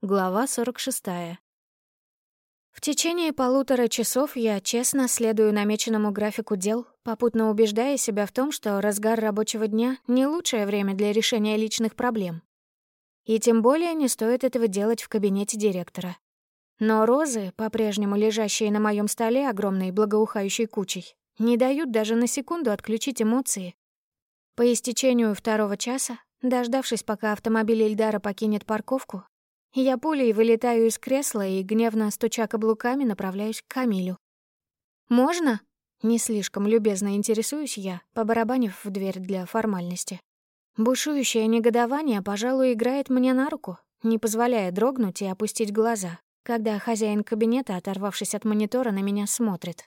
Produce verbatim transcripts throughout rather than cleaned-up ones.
Глава сорок шестая. В течение полутора часов я честно следую намеченному графику дел, попутно убеждая себя в том, что разгар рабочего дня — не лучшее время для решения личных проблем. И тем более не стоит этого делать в кабинете директора. Но розы, по-прежнему лежащие на моем столе огромной благоухающей кучей, не дают даже на секунду отключить эмоции. По истечению второго часа, дождавшись, пока автомобиль Ильдара покинет парковку, я пулей вылетаю из кресла и, гневно стуча каблуками, направляюсь к Камилю. «Можно?» — не слишком любезно интересуюсь я, побарабанив в дверь для формальности. Бушующее негодование, пожалуй, играет мне на руку, не позволяя дрогнуть и опустить глаза, когда хозяин кабинета, оторвавшись от монитора, на меня смотрит.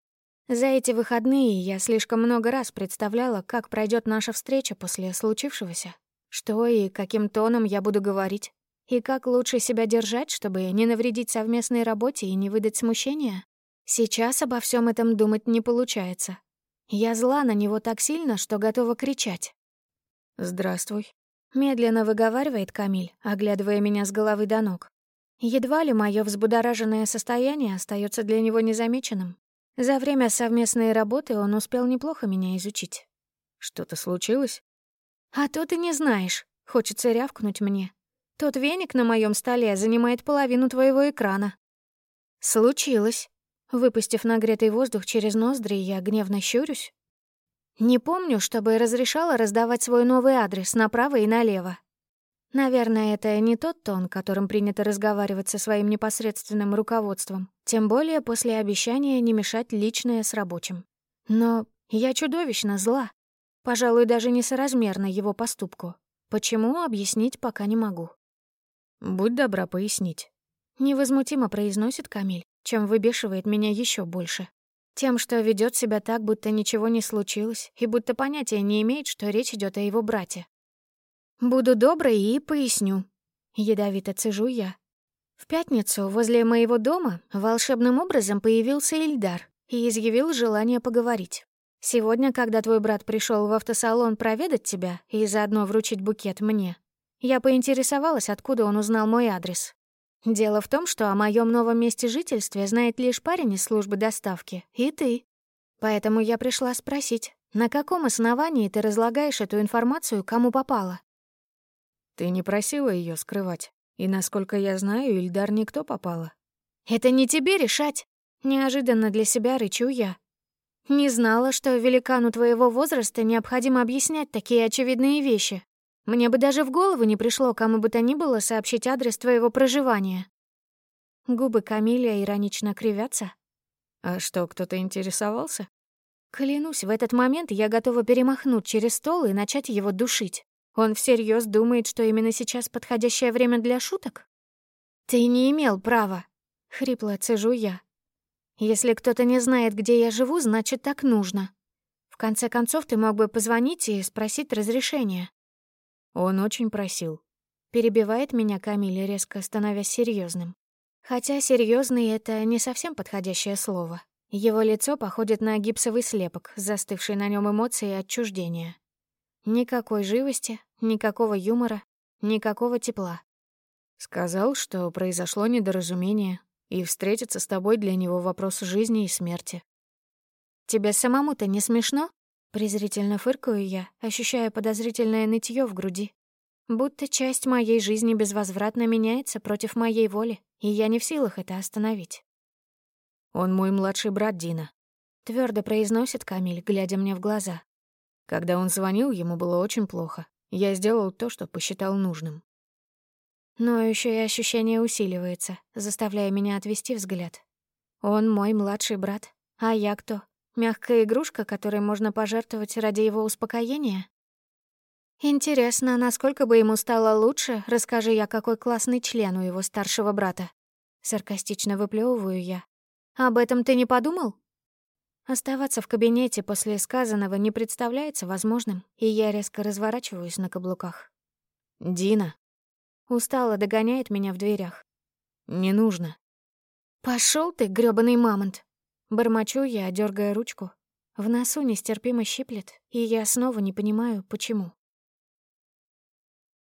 За эти выходные я слишком много раз представляла, как пройдет наша встреча после случившегося, что и каким тоном я буду говорить, и как лучше себя держать, чтобы не навредить совместной работе и не выдать смущения. Сейчас обо всем этом думать не получается. Я зла на него так сильно, что готова кричать. «Здравствуй», — медленно выговаривает Камиль, оглядывая меня с головы до ног. Едва ли мое взбудораженное состояние остается для него незамеченным. За время совместной работы он успел неплохо меня изучить. «Что-то случилось?» «А то ты не знаешь», — хочется рявкнуть мне. «Тот веник на моем столе занимает половину твоего экрана». «Случилось». Выпустив нагретый воздух через ноздри, я гневно щурюсь. Не помню, чтобы разрешала раздавать свой новый адрес направо и налево. Наверное, это не тот тон, которым принято разговаривать со своим непосредственным руководством, тем более после обещания не мешать личное с рабочим. Но я чудовищно зла, пожалуй, даже несоразмерно его поступку. Почему, объяснить пока не могу. «Будь добра пояснить», — невозмутимо произносит Камиль, чем выбешивает меня еще больше. Тем, что ведет себя так, будто ничего не случилось, и будто понятия не имеет, что речь идет о его брате. «Буду доброй и поясню», — ядовито цежу я. В пятницу возле моего дома волшебным образом появился Ильдар и изъявил желание поговорить. Сегодня, когда твой брат пришел в автосалон проведать тебя и заодно вручить букет мне, я поинтересовалась, откуда он узнал мой адрес. Дело в том, что о моем новом месте жительства знает лишь парень из службы доставки и ты. Поэтому я пришла спросить, на каком основании ты разлагаешь эту информацию, кому попало? Ты не просила ее скрывать, и, насколько я знаю, Ильдар никто попало. Это не тебе решать. Неожиданно для себя рычу я. Не знала, что великану твоего возраста необходимо объяснять такие очевидные вещи. Мне бы даже в голову не пришло кому бы то ни было сообщить адрес твоего проживания. Губы Камиля иронично кривятся. А что, кто-то интересовался? Клянусь, в этот момент я готова перемахнуть через стол и начать его душить. Он всерьез думает, что именно сейчас подходящее время для шуток? Ты не имел права, хрипло цежу я. Если кто-то не знает, где я живу, значит, так нужно. В конце концов, ты мог бы позвонить и спросить разрешения. Он очень просил. Перебивает меня Камиль, резко становясь серьезным. Хотя серьезный это не совсем подходящее слово. Его лицо походит на гипсовый слепок, застывший на нем эмоции отчуждения. Никакой живости, никакого юмора, никакого тепла. Сказал, что произошло недоразумение, и встретиться с тобой для него вопрос жизни и смерти. Тебе самому-то не смешно? Презрительно фыркаю я, ощущая подозрительное нытье в груди. Будто часть моей жизни безвозвратно меняется против моей воли, и я не в силах это остановить. «Он мой младший брат, Дина», — твердо произносит Камиль, глядя мне в глаза. Когда он звонил, ему было очень плохо. Я сделал то, что посчитал нужным. Но еще и ощущение усиливается, заставляя меня отвести взгляд. Он мой младший брат, а я кто? Мягкая игрушка, которой можно пожертвовать ради его успокоения? Интересно, насколько бы ему стало лучше, расскажи я, какой классный член у его старшего брата. Саркастично выплёвываю я. Об этом ты не подумал? Оставаться в кабинете после сказанного не представляется возможным, и я резко разворачиваюсь на каблуках. «Дина!» Устало догоняет меня в дверях. «Не нужно». «Пошёл ты, грёбаный мамонт!» Бормочу я, дёргая ручку. В носу нестерпимо щиплет, и я снова не понимаю, почему.